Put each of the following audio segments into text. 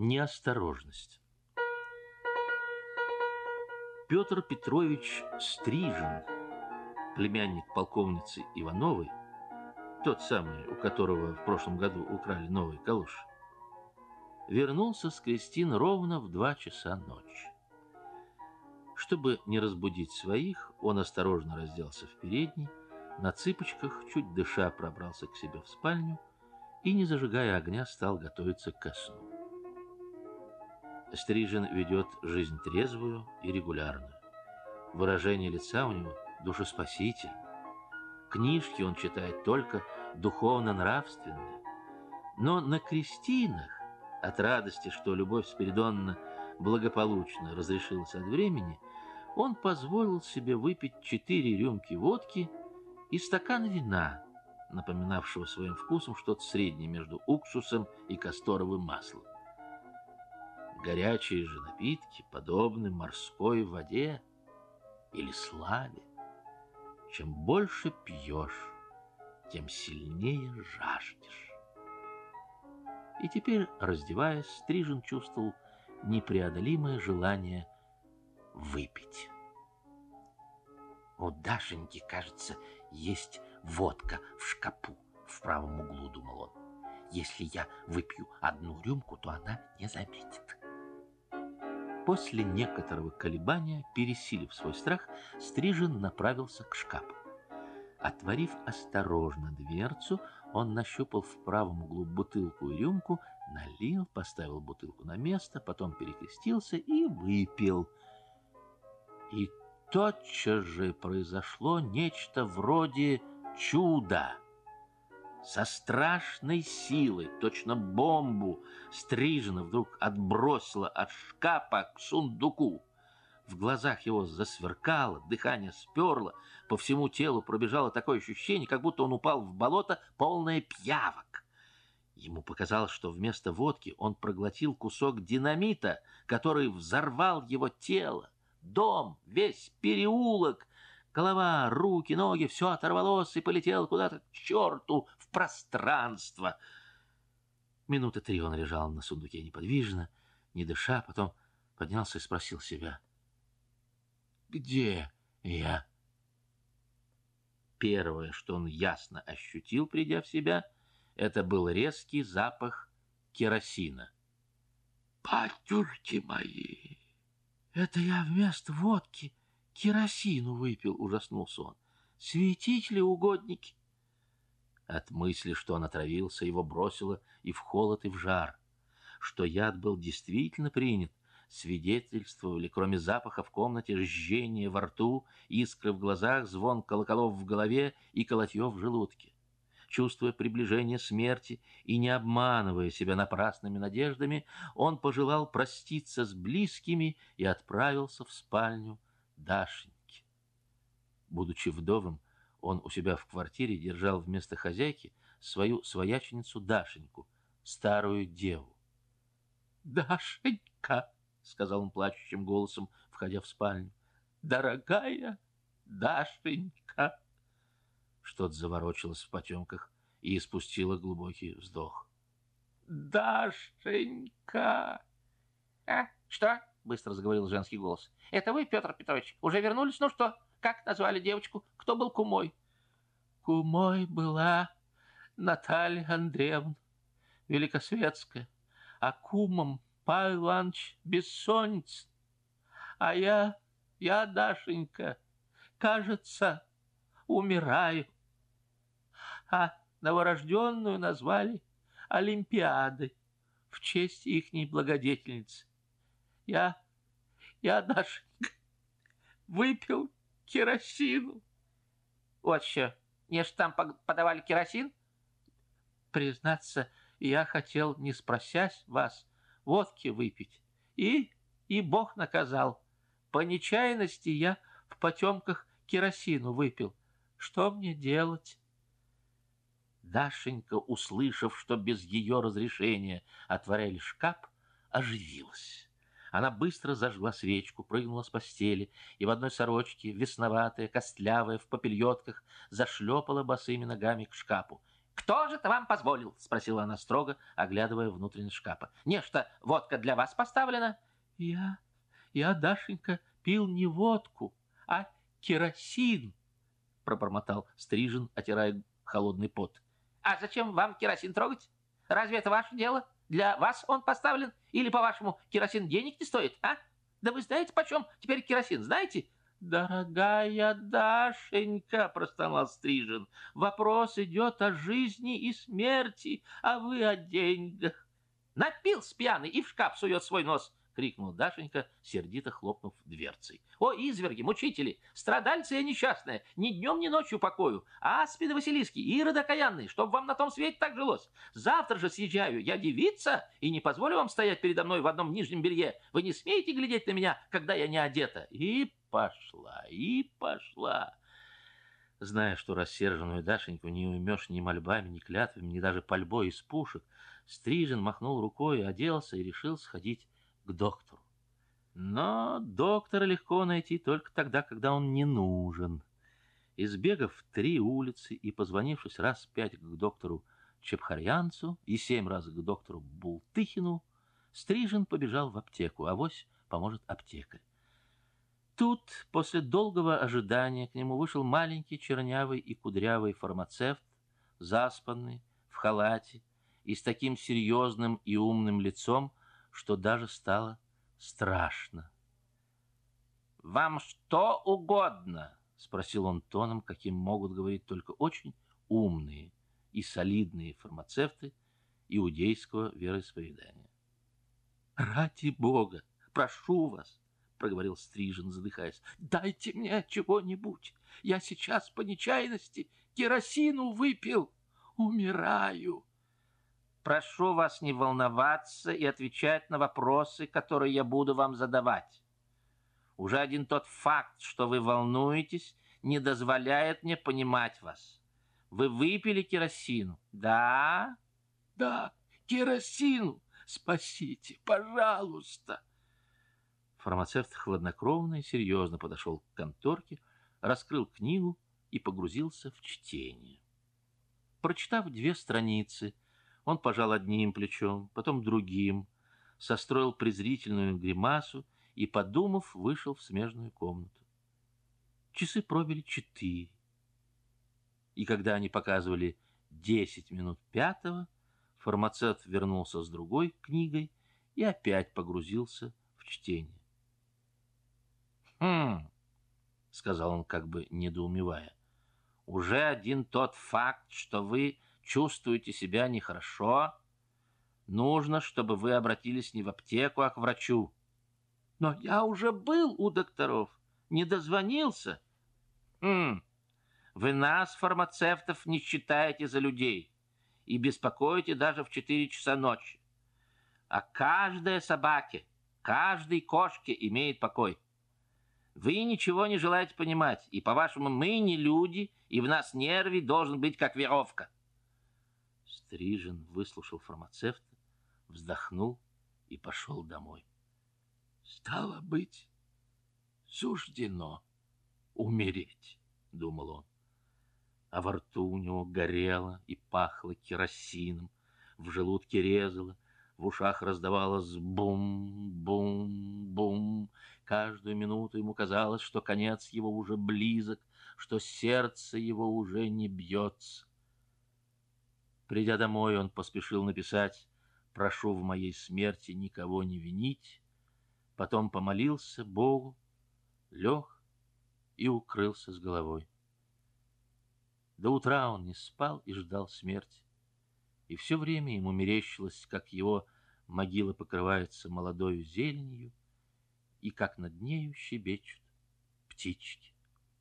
Неосторожность. Петр Петрович Стрижен, племянник полковницы Ивановой, тот самый, у которого в прошлом году украли новые калоши, вернулся с крестин ровно в 2 часа ночи. Чтобы не разбудить своих, он осторожно разделся в передней, на цыпочках, чуть дыша, пробрался к себе в спальню и, не зажигая огня, стал готовиться ко сну. Стрижен ведет жизнь трезвую и регулярную. Выражение лица у него душеспасительное. Книжки он читает только духовно-нравственные. Но на крестинах, от радости, что Любовь Спиридоновна благополучно разрешилась от времени, он позволил себе выпить 4 рюмки водки и стакан вина, напоминавшего своим вкусом что-то среднее между уксусом и касторовым маслом. Горячие же напитки подобны морской воде или славе. Чем больше пьешь, тем сильнее жаждешь. И теперь, раздеваясь, Стрижен чувствовал непреодолимое желание выпить. У Дашеньки, кажется, есть водка в шкапу в правом углу, думал он. Если я выпью 1 рюмку, то она не заметит. После некоторого колебания, пересилив свой страх, Стрижен направился к шкафу. Отворив осторожно дверцу, он нащупал в правом углу бутылку и рюмку, налил, поставил бутылку на место, потом перекрестился и выпил. И тотчас же произошло нечто вроде чуда. Со страшной силой, точно бомбу, Стрижена вдруг отбросила от шкафа к сундуку. В глазах его засверкало, дыхание сперло, по всему телу пробежало такое ощущение, как будто он упал в болото, полное пиявок. Ему показалось, что вместо водки он проглотил кусок динамита, который взорвал его тело, дом, весь переулок. Голова, руки, ноги, все оторвалось и полетело куда-то к черту в пространство. Минуты 3 он лежал на сундуке неподвижно, не дыша, потом поднялся и спросил себя: «Где я?» Первое, что он ясно ощутил, придя в себя, это был резкий запах керосина. «Батюшки мои! Это я вместо водки керосину выпил», — ужаснулся он. «Святители угодники!» От мысли, что он отравился, его бросило и в холод, и в жар. Что яд был действительно принят, свидетельствовали, кроме запаха в комнате, жжение во рту, искры в глазах, звон колоколов в голове и колотье в желудке. Чувствуя приближение смерти и не обманывая себя напрасными надеждами, он пожелал проститься с близкими и отправился в спальню Дашеньки. Будучи вдовым, он у себя в квартире держал вместо хозяйки свою свояченицу Дашеньку, старую деву. «Дашенька», — сказал он плачущим голосом, входя в спальню, — «дорогая Дашенька». Что-то заворочилось в потемках и испустило глубокий вздох. «Дашенька!» Что? — быстро заговорил женский голос. Это вы, Петр Петрович, уже вернулись? Ну что, как назвали девочку? Кто был кумой? Кумой была Наталья Андреевна, великосветская, а кумом Павел Иванович Бессонницын. А я, Дашенька, кажется, умираю. А новорожденную назвали Олимпиадой в честь ихней благодетельницы. Я, Дашенька, выпил керосину. Вот что, не ж там подавали керосин? Признаться, я хотел, не спросясь вас, водки выпить. И Бог наказал. По нечаянности я в потемках керосину выпил. Что мне делать? Дашенька, услышав, что без ее разрешения отворяли шкаф, оживилась. Она быстро зажгла свечку, прыгнула с постели и в одной сорочке, весноватая, костлявая, в попельотках, зашлепала босыми ногами к шкафу. «Кто же это вам позволил?» — спросила она строго, оглядывая внутренность шкафа. «Нечто водка для вас поставлена?» Я, я, Дашенька, пил не водку, а керосин, пробормотал Стрижен, отирая холодный пот. «А зачем вам керосин трогать? Разве это ваше дело? Для вас он поставлен? Или, по-вашему, керосин денег не стоит, а? Да вы знаете, почем теперь керосин, знаете?» «Дорогая Дашенька, — простонал Стрижен, — вопрос идет о жизни и смерти, а вы о деньгах». «Напился пьяный и в шкаф сует свой нос!» — крикнула Дашенька, сердито хлопнув дверцей. «О, изверги, мучители, страдальцы я несчастная, ни днем, ни ночью покою, аспиды Василиски, Ирод окаянный, чтоб вам на том свете так жилось. Завтра же съезжаю, я девица, и не позволю вам стоять передо мной в одном нижнем белье. Вы не смеете глядеть на меня, когда я не одета». И пошла. Зная, что рассерженную Дашеньку не уймешь ни мольбами, ни клятвами, ни даже пальбой из пушек, Стрижен махнул рукой, оделся и решил сходить к доктору. Но доктора легко найти только тогда, когда он не нужен. Избегав 3 улицы и позвонившись раз 5 к доктору Чепхарьянцу и 7 раз к доктору Бултыхину, Стрижен побежал в аптеку, авось поможет аптекарь. Тут, после долгого ожидания, к нему вышел маленький, чернявый и кудрявый фармацевт, заспанный, в халате и с таким серьезным и умным лицом, что даже стало страшно. «Вам что угодно?» — спросил он тоном, каким могут говорить только очень умные и солидные фармацевты иудейского вероисповедания. «Ради Бога, прошу вас, — проговорил Стрижен, задыхаясь, — дайте мне чего-нибудь. Я сейчас по нечаянности керосину выпил. Умираю». «Прошу вас не волноваться и отвечать на вопросы, которые я буду вам задавать. Уже один тот факт, что вы волнуетесь, не дозволяет мне понимать вас. Вы выпили керосину, да?» «Да, керосину. Спасите, пожалуйста». Фармацевт хладнокровно и серьезно подошел к конторке, раскрыл книгу и погрузился в чтение. Прочитав 2 страницы, он пожал одним плечом, потом другим, состроил презрительную гримасу и, подумав, вышел в смежную комнату. Часы пробили 4. И когда они показывали 10 минут 5, фармацевт вернулся с другой книгой и опять погрузился в чтение. «Хм», — сказал он, как бы недоумевая, — «уже один тот факт, что вы чувствуете себя нехорошо, нужно, чтобы вы обратились не в аптеку, а к врачу». «Но я уже был у докторов, не дозвонился». Вы нас, фармацевтов, не считаете за людей и беспокоите даже в 4 часа ночи. А каждой собаке, каждой кошке имеет покой. Вы ничего не желаете понимать, и, по-вашему, мы не люди, и в нас нервы должен быть как веревка». Стрижен выслушал фармацевта, вздохнул и пошел домой. «Стало быть, суждено умереть», — думал он. А во рту у него горело и пахло керосином, в желудке резало, в ушах раздавалось бум-бум-бум. Каждую минуту ему казалось, что конец его уже близок, что сердце его уже не бьется. Придя домой, он поспешил написать «Прошу в моей смерти никого не винить», потом помолился Богу, лег и укрылся с головой. До утра он не спал и ждал смерти, и все время ему мерещилось, как его могила покрывается молодою зеленью и как над нею щебечут птички.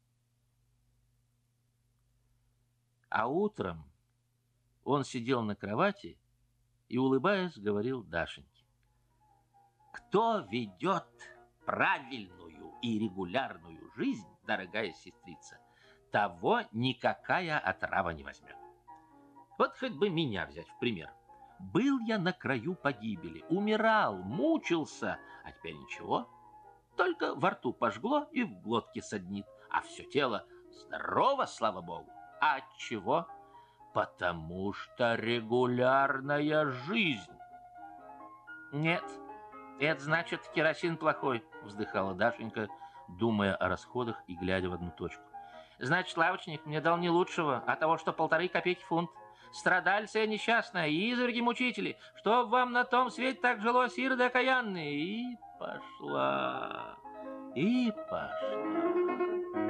А утром он сидел на кровати и, улыбаясь, говорил Дашеньке: «Кто ведет правильную и регулярную жизнь, дорогая сестрица, того никакая отрава не возьмет. Вот хоть бы меня взять в пример. Был я на краю погибели, умирал, мучился, а теперь ничего. Только во рту пожгло и в глотке саднит, а все тело здорово, слава богу. А от чего? Потому что регулярная жизнь. Нет, это значит, керосин плохой, вздыхала Дашенька, думая о расходах и глядя в одну точку. Значит, лавочник мне дал не лучшего, а того, что 1,5 копейки фунт. Страдальцы несчастная, изверги мучители, чтоб вам на том свете так жилось, ироды окаянные. И пошла, и пошла.